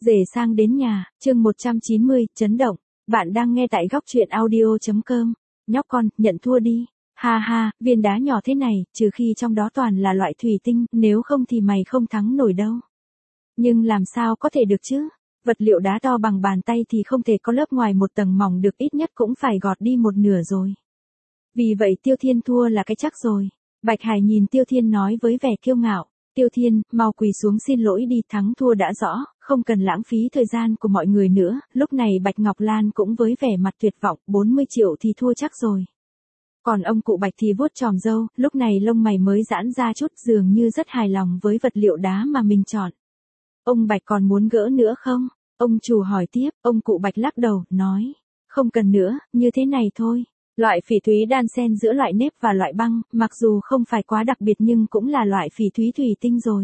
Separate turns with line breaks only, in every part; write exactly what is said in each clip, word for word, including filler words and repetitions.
Rể sang đến nhà, chương một trăm chín mươi, chấn động. Bạn đang nghe tại góc truyện audio chấm com. Nhóc con, nhận thua đi. Ha ha, viên đá nhỏ thế này, trừ khi trong đó toàn là loại thủy tinh, nếu không thì mày không thắng nổi đâu. Nhưng làm sao có thể được chứ? Vật liệu đá to bằng bàn tay thì không thể có lớp ngoài một tầng mỏng được, ít nhất cũng phải gọt đi một nửa rồi. Vì vậy Tiêu Thiên thua là cái chắc rồi. Bạch Hải nhìn Tiêu Thiên nói với vẻ kiêu ngạo. Tiêu Thiên, mau quỳ xuống xin lỗi đi, thắng thua đã rõ, không cần lãng phí thời gian của mọi người nữa. Lúc này Bạch Ngọc Lan cũng với vẻ mặt tuyệt vọng, bốn mươi triệu thì thua chắc rồi. Còn ông cụ Bạch thì vuốt chòm râu, lúc này lông mày mới giãn ra chút, dường như rất hài lòng với vật liệu đá mà mình chọn. Ông Bạch còn muốn gỡ nữa không? Ông chủ hỏi tiếp, ông cụ Bạch lắc đầu, nói, không cần nữa, như thế này thôi. Loại phỉ thúy đan xen giữa loại nếp và loại băng, mặc dù không phải quá đặc biệt nhưng cũng là loại phỉ thúy thủy tinh rồi.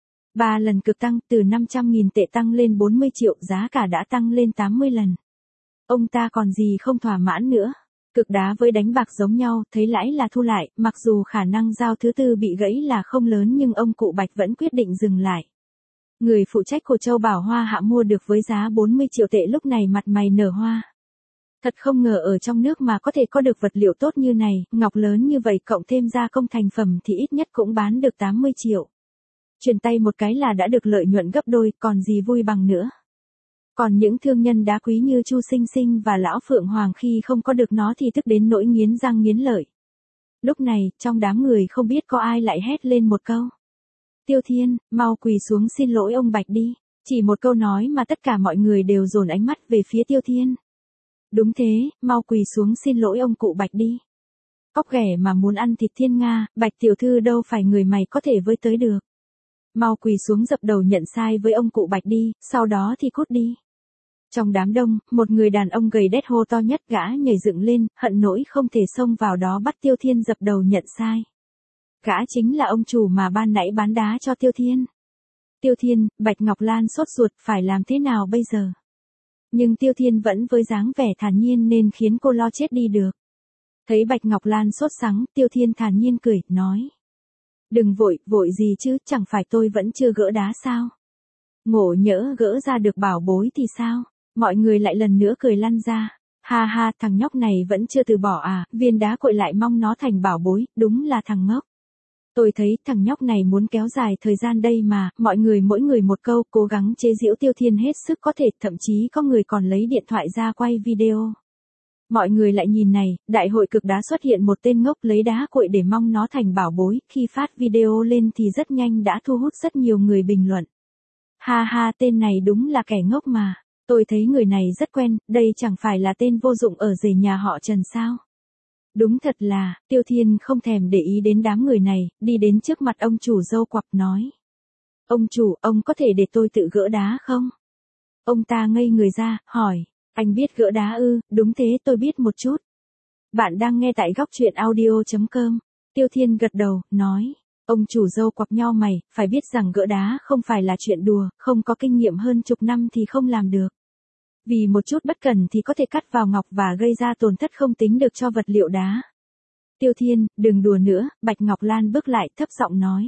Ba lần cực tăng, từ năm trăm nghìn tệ tăng lên bốn mươi triệu, giá cả đã tăng lên tám mươi lần. Ông ta còn gì không thỏa mãn nữa. Cực đá với đánh bạc giống nhau, thấy lãi là thu lại, mặc dù khả năng giao thứ tư bị gãy là không lớn nhưng ông cụ Bạch vẫn quyết định dừng lại. Người phụ trách của Châu Bảo Hoa Hạ mua được với giá bốn mươi triệu tệ, lúc này mặt mày nở hoa. Thật không ngờ ở trong nước mà có thể có được vật liệu tốt như này, ngọc lớn như vậy cộng thêm gia công thành phẩm thì ít nhất cũng bán được tám mươi triệu. Chuyển tay một cái là đã được lợi nhuận gấp đôi, còn gì vui bằng nữa. Còn những thương nhân đá quý như Chu Sinh Sinh và Lão Phượng Hoàng khi không có được nó thì tức đến nỗi nghiến răng nghiến lợi. Lúc này, trong đám người không biết có ai lại hét lên một câu. Tiêu Thiên, mau quỳ xuống xin lỗi ông Bạch đi. Chỉ một câu nói mà tất cả mọi người đều dồn ánh mắt về phía Tiêu Thiên. Đúng thế, mau quỳ xuống xin lỗi ông cụ Bạch đi. Cóc ghẻ mà muốn ăn thịt thiên nga, Bạch tiểu thư đâu phải người mày có thể với tới được. Mau quỳ xuống dập đầu nhận sai với ông cụ Bạch đi, sau đó thì cút đi. Trong đám đông, một người đàn ông gầy đét hô to nhất, gã nhảy dựng lên, hận nỗi không thể xông vào đó bắt Tiêu Thiên dập đầu nhận sai. Gã chính là ông chủ mà ban nãy bán đá cho Tiêu Thiên. Tiêu Thiên, Bạch Ngọc Lan sốt ruột, phải làm thế nào bây giờ? Nhưng Tiêu Thiên vẫn với dáng vẻ thản nhiên nên khiến cô lo chết đi được. Thấy Bạch Ngọc Lan sốt sắng, Tiêu Thiên thản nhiên cười, nói. Đừng vội, vội gì chứ, chẳng phải tôi vẫn chưa gỡ đá sao? Ngộ nhỡ gỡ ra được bảo bối thì sao? Mọi người lại lần nữa cười lăn ra. Ha ha, thằng nhóc này vẫn chưa từ bỏ à, viên đá cội lại mong nó thành bảo bối, đúng là thằng ngốc. Tôi thấy thằng nhóc này muốn kéo dài thời gian đây mà, mọi người mỗi người một câu, cố gắng chế giễu Tiêu Thiên hết sức có thể, thậm chí có người còn lấy điện thoại ra quay video. Mọi người lại nhìn này, đại hội cực đá xuất hiện một tên ngốc lấy đá cội để mong nó thành bảo bối, khi phát video lên thì rất nhanh đã thu hút rất nhiều người bình luận. Ha ha, tên này đúng là kẻ ngốc mà, tôi thấy người này rất quen, đây chẳng phải là tên vô dụng ở rể nhà họ Trần sao? Đúng thật là, Tiêu Thiên không thèm để ý đến đám người này, đi đến trước mặt ông chủ râu quặp nói. Ông chủ, ông có thể để tôi tự gỡ đá không? Ông ta ngây người ra, hỏi, anh biết gỡ đá ư? Đúng thế, tôi biết một chút. Bạn đang nghe tại góc truyện audio chấm com. Tiêu Thiên gật đầu, nói. Ông chủ râu quặp nhau mày, phải biết rằng gỡ đá không phải là chuyện đùa, không có kinh nghiệm hơn chục năm thì không làm được. Vì một chút bất cẩn thì có thể cắt vào ngọc và gây ra tổn thất không tính được cho vật liệu đá. Tiêu Thiên, đừng đùa nữa, Bạch Ngọc Lan bước lại thấp giọng nói.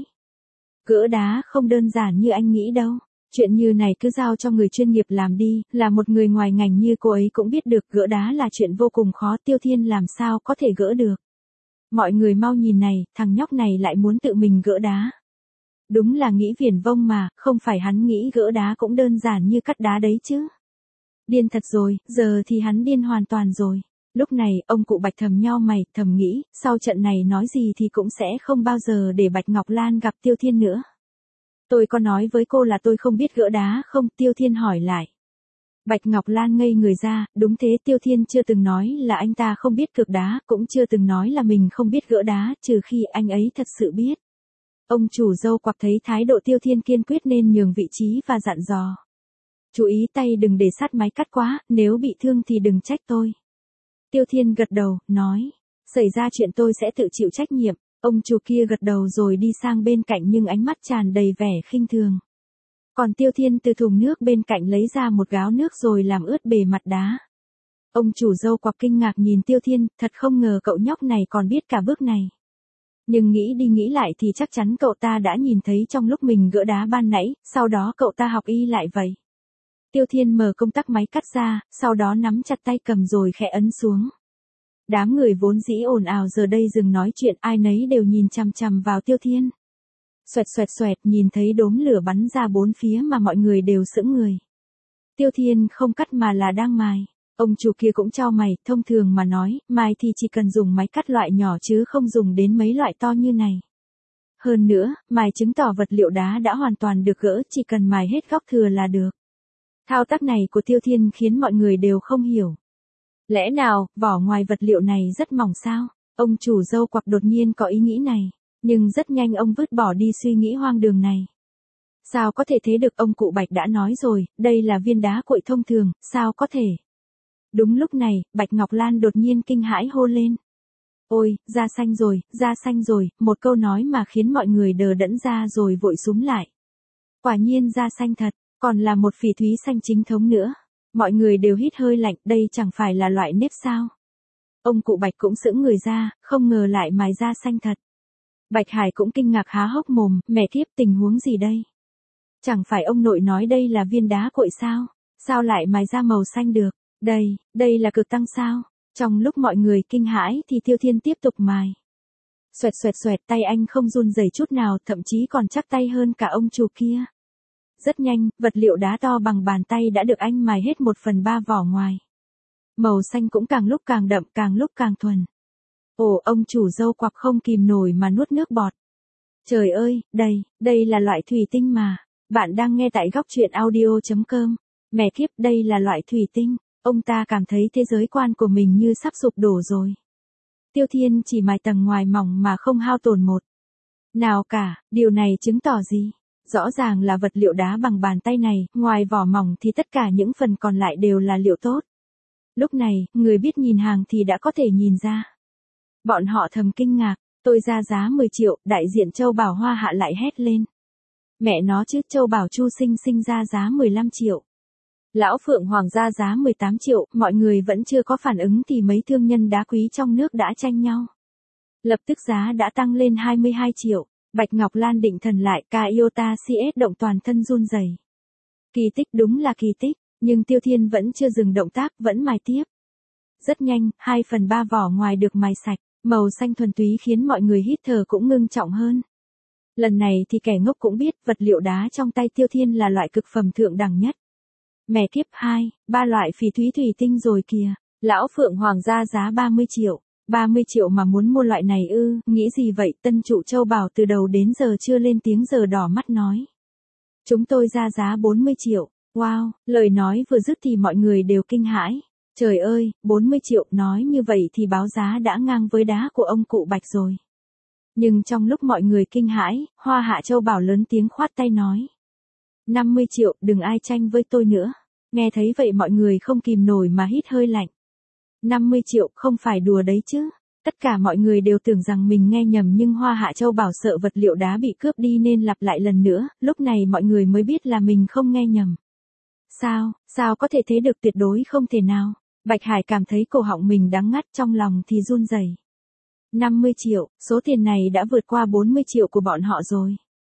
Gỡ đá không đơn giản như anh nghĩ đâu. Chuyện như này cứ giao cho người chuyên nghiệp làm đi, là một người ngoài ngành như cô ấy cũng biết được gỡ đá là chuyện vô cùng khó, Tiêu Thiên làm sao có thể gỡ được. Mọi người mau nhìn này, thằng nhóc này lại muốn tự mình gỡ đá. Đúng là nghĩ viển vông mà, không phải hắn nghĩ gỡ đá cũng đơn giản như cắt đá đấy chứ. Điên thật rồi, giờ thì hắn điên hoàn toàn rồi. Lúc này, ông cụ Bạch thầm nhau mày, thầm nghĩ, sau trận này nói gì thì cũng sẽ không bao giờ để Bạch Ngọc Lan gặp Tiêu Thiên nữa. Tôi có nói với cô là tôi không biết gỡ đá không? Tiêu Thiên hỏi lại. Bạch Ngọc Lan ngây người ra, đúng thế, Tiêu Thiên chưa từng nói là anh ta không biết cược đá, cũng chưa từng nói là mình không biết gỡ đá, trừ khi anh ấy thật sự biết. Ông chủ râu quặp thấy thái độ Tiêu Thiên kiên quyết nên nhường vị trí và dặn dò. Chú ý tay đừng để sát máy cắt quá, nếu bị thương thì đừng trách tôi. Tiêu Thiên gật đầu, nói, xảy ra chuyện tôi sẽ tự chịu trách nhiệm. Ông chủ kia gật đầu rồi đi sang bên cạnh nhưng ánh mắt tràn đầy vẻ khinh thường. Còn Tiêu Thiên từ thùng nước bên cạnh lấy ra một gáo nước rồi làm ướt bề mặt đá. Ông chủ râu quặp kinh ngạc nhìn Tiêu Thiên, thật không ngờ cậu nhóc này còn biết cả bước này. Nhưng nghĩ đi nghĩ lại thì chắc chắn cậu ta đã nhìn thấy trong lúc mình gỡ đá ban nãy, sau đó cậu ta học y lại vậy. Tiêu Thiên mở công tắc máy cắt ra, sau đó nắm chặt tay cầm rồi khẽ ấn xuống. Đám người vốn dĩ ồn ào giờ đây dừng nói chuyện, ai nấy đều nhìn chằm chằm vào Tiêu Thiên. Xoẹt xoẹt xoẹt, nhìn thấy đốm lửa bắn ra bốn phía mà mọi người đều sững người. Tiêu Thiên không cắt mà là đang mài. Ông chủ kia cũng chau mày, thông thường mà nói, mài thì chỉ cần dùng máy cắt loại nhỏ chứ không dùng đến mấy loại to như này. Hơn nữa, mài chứng tỏ vật liệu đá đã hoàn toàn được gỡ, chỉ cần mài hết góc thừa là được. Thao tác này của Tiêu Thiên khiến mọi người đều không hiểu. Lẽ nào, vỏ ngoài vật liệu này rất mỏng sao? Ông chủ râu quặc đột nhiên có ý nghĩ này, nhưng rất nhanh ông vứt bỏ đi suy nghĩ hoang đường này. Sao có thể thế được, ông cụ Bạch đã nói rồi, đây là viên đá cuội thông thường, sao có thể? Đúng lúc này, Bạch Ngọc Lan đột nhiên kinh hãi hô lên. Ôi, da xanh rồi, da xanh rồi, một câu nói mà khiến mọi người đờ đẫn ra rồi vội súm lại. Quả nhiên da xanh thật, còn là một phỉ thúy xanh chính thống nữa. Mọi người đều hít hơi lạnh, đây chẳng phải là loại nếp sao? Ông cụ Bạch cũng sững người ra, không ngờ lại mài da xanh thật. Bạch Hải cũng kinh ngạc há hốc mồm, mẹ kiếp, tình huống gì đây? Chẳng phải ông nội nói đây là viên đá cuội sao? Sao lại mài ra màu xanh được? Đây, đây là cực tăng sao? Trong lúc mọi người kinh hãi thì Tiêu Thiên tiếp tục mài. Xoẹt xoẹt xoẹt, tay anh không run rẩy chút nào, thậm chí còn chắc tay hơn cả ông chủ kia. Rất nhanh, vật liệu đá to bằng bàn tay đã được anh mài hết một phần ba vỏ ngoài. Màu xanh cũng càng lúc càng đậm, càng lúc càng thuần. Ồ, ông chủ râu quặc không kìm nổi mà nuốt nước bọt. Trời ơi, đây, đây là loại thủy tinh mà. Bạn đang nghe tại góc truyện audio chấm com. Mẹ kiếp, đây là loại thủy tinh. Ông ta cảm thấy thế giới quan của mình như sắp sụp đổ rồi. Tiêu Thiên chỉ mài tầng ngoài mỏng mà không hao tổn một nào cả, điều này chứng tỏ gì? Rõ ràng là vật liệu đá bằng bàn tay này, ngoài vỏ mỏng thì tất cả những phần còn lại đều là liệu tốt. Lúc này, người biết nhìn hàng thì đã có thể nhìn ra. Bọn họ thầm kinh ngạc, tôi ra giá mười triệu, đại diện Châu Bảo Hoa Hạ lại hét lên. Mẹ nó chứ, Châu Bảo Chu Sinh Sinh ra giá mười lăm triệu. Lão Phượng Hoàng ra giá mười tám triệu, mọi người vẫn chưa có phản ứng thì mấy thương nhân đá quý trong nước đã tranh nhau. Lập tức giá đã tăng lên hai mươi hai triệu, Bạch Ngọc Lan định thần lại, Iota xê ét động toàn thân run rẩy. Kỳ tích, đúng là kỳ tích, nhưng Tiêu Thiên vẫn chưa dừng động tác, vẫn mài tiếp. Rất nhanh, hai phần ba vỏ ngoài được mài sạch, màu xanh thuần túy khiến mọi người hít thở cũng ngưng trọng hơn. Lần này thì kẻ ngốc cũng biết, vật liệu đá trong tay Tiêu Thiên là loại cực phẩm thượng đẳng nhất. Mẹ kiếp, hai, ba loại phỉ thúy thủy tinh rồi kìa. Lão Phượng Hoàng ra giá ba mươi triệu. ba mươi triệu mà muốn mua loại này ư, nghĩ gì vậy? Tân trụ Châu Bảo từ đầu đến giờ chưa lên tiếng giờ đỏ mắt nói. Chúng tôi ra giá bốn mươi triệu. Wow, lời nói vừa dứt thì mọi người đều kinh hãi. Trời ơi, bốn mươi triệu, nói như vậy thì báo giá đã ngang với đá của ông cụ Bạch rồi. Nhưng trong lúc mọi người kinh hãi, Hoa Hạ Châu Bảo lớn tiếng khoát tay nói. năm mươi triệu, đừng ai tranh với tôi nữa. Nghe thấy vậy mọi người không kìm nổi mà hít hơi lạnh. năm mươi triệu, không phải đùa đấy chứ. Tất cả mọi người đều tưởng rằng mình nghe nhầm nhưng Hoa Hạ Châu Bảo sợ vật liệu đá bị cướp đi nên lặp lại lần nữa, lúc này mọi người mới biết là mình không nghe nhầm. Sao, sao có thể thế được, tuyệt đối không thể nào. Bạch Hải cảm thấy cổ họng mình đắng ngắt, trong lòng thì run rẩy. năm mươi triệu, số tiền này đã vượt qua bốn mươi triệu của bọn họ rồi.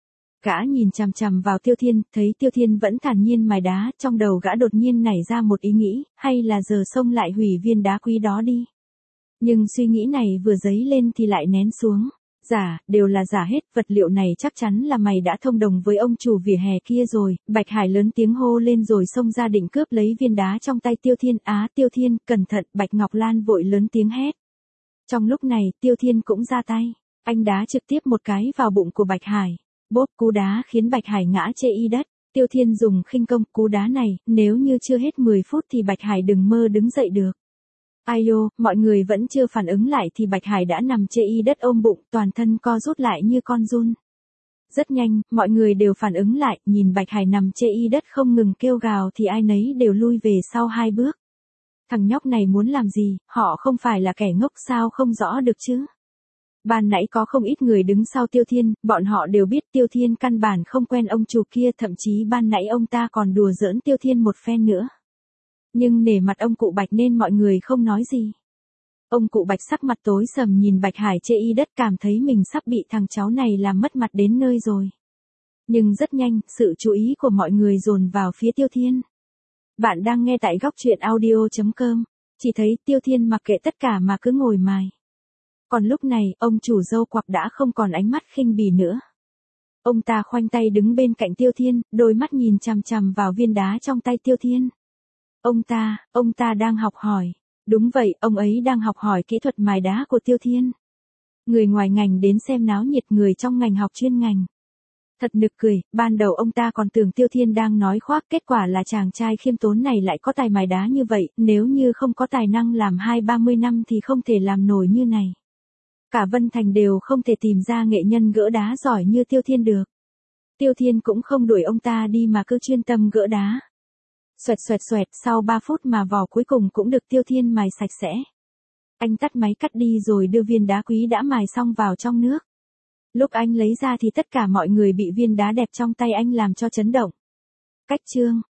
Gã nhìn chằm chằm vào Tiêu Thiên, thấy Tiêu Thiên vẫn thản nhiên mài đá, trong đầu gã đột nhiên nảy ra một ý nghĩ, hay là giờ xông lại hủy viên đá quý đó đi. Nhưng suy nghĩ này vừa dấy lên thì lại nén xuống. Giả, đều là giả hết, vật liệu này chắc chắn là mày đã thông đồng với ông chủ vỉa hè kia rồi. Bạch Hải lớn tiếng hô lên rồi xông ra định cướp lấy viên đá trong tay Tiêu Thiên. Á, Tiêu Thiên, cẩn thận, Bạch Ngọc Lan vội lớn tiếng hét. Trong lúc này, Tiêu Thiên cũng ra tay. Anh đá trực tiếp một cái vào bụng của Bạch Hải. Bốp, cú đá khiến Bạch Hải ngã chê y đất. Tiêu Thiên dùng khinh công, cú đá này, nếu như chưa hết mười phút thì Bạch Hải đừng mơ đứng dậy được. Ai ô, mọi người vẫn chưa phản ứng lại thì Bạch Hải đã nằm chê y đất ôm bụng, toàn thân co rút lại như con giun. Rất nhanh, mọi người đều phản ứng lại, nhìn Bạch Hải nằm chê y đất không ngừng kêu gào thì ai nấy đều lui về sau hai bước. Thằng nhóc này muốn làm gì, họ không phải là kẻ ngốc sao không rõ được chứ. Ban nãy có không ít người đứng sau Tiêu Thiên, bọn họ đều biết Tiêu Thiên căn bản không quen ông chủ kia, thậm chí ban nãy ông ta còn đùa giỡn Tiêu Thiên một phen nữa. Nhưng nể mặt ông cụ Bạch nên mọi người không nói gì. Ông cụ Bạch sắc mặt tối sầm nhìn Bạch Hải chê y đất, cảm thấy mình sắp bị thằng cháu này làm mất mặt đến nơi rồi. Nhưng rất nhanh, sự chú ý của mọi người dồn vào phía Tiêu Thiên. Bạn đang nghe tại góc truyện audio chấm com. Chỉ thấy Tiêu Thiên mặc kệ tất cả mà cứ ngồi mài. Còn lúc này, ông chủ dâu quặc đã không còn ánh mắt khinh bỉ nữa. Ông ta khoanh tay đứng bên cạnh Tiêu Thiên, đôi mắt nhìn chằm chằm vào viên đá trong tay Tiêu Thiên. Ông ta, ông ta đang học hỏi. Đúng vậy, ông ấy đang học hỏi kỹ thuật mài đá của Tiêu Thiên. Người ngoài ngành đến xem náo nhiệt, người trong ngành học chuyên ngành. Thật nực cười, ban đầu ông ta còn tưởng Tiêu Thiên đang nói khoác, kết quả là chàng trai khiêm tốn này lại có tài mài đá như vậy, nếu như không có tài năng làm hai ba mươi năm thì không thể làm nổi như này. Cả Vân Thành đều không thể tìm ra nghệ nhân gỡ đá giỏi như Tiêu Thiên được. Tiêu Thiên cũng không đuổi ông ta đi mà cứ chuyên tâm gỡ đá. Xoẹt xoẹt xoẹt, sau ba phút mà vỏ cuối cùng cũng được Tiêu Thiên mài sạch sẽ. Anh tắt máy cắt đi rồi đưa viên đá quý đã mài xong vào trong nước. Lúc anh lấy ra thì tất cả mọi người bị viên đá đẹp trong tay anh làm cho chấn động. Cách chương